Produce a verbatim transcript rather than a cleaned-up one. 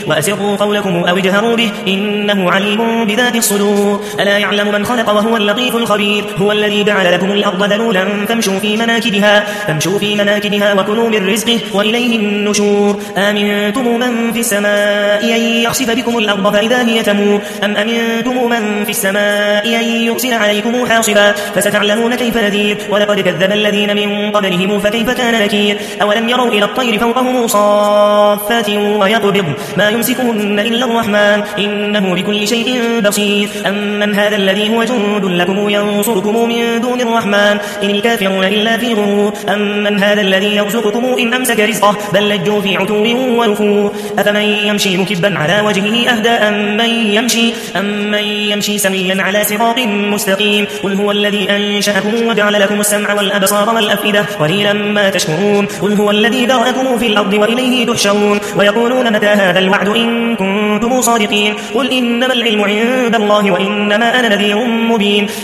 وأسروا قولكم أو اجهروا به إنه عليم بذات الصدور ألا يعلم من خلق وهو اللطيف الخبير هو الذي جعل لكم الأرض ذلولا فامشوا في مناكبها فامشوا في مناكبها وكلوا من رزقه وإليه النشور آمنتم من في السماء أن يخسف بكم الأرض فإذا هي تمور أم أمنتم من في السماء أن يرسل عليكم حاصبا فستعلمون كيف نذير ولقد كذب الذين من قبلهم فكيف كان نكير أولم يروا إلى الطير فوقهم صافات ويقبض ما يمسكهن إلا الرحمن إنه بكل شيء بصير أمن هذا الذي هو جند لكم ينصركم من دون الرحمن إن الكافرون إلا في غرور أمن هذا الذي يرزقكم إن أمسك رزقه بل لجوا في عتو ونفور أفمن يمشي مكبا على وجهه أهدى أم من يمشي, أم من يمشي سويا على صراط مستقيم قل هو الذي أنشأكم وجعل لكم السمع والأبصار والأفئدة قليلا ما تشكرون قل هو الذي ذرأكم في الأرض وإليه تحشرون ويقولون متى هذا الوعد إن كنتم صادقين قل إنما العلم عند الله وإنما أنا نذير مبين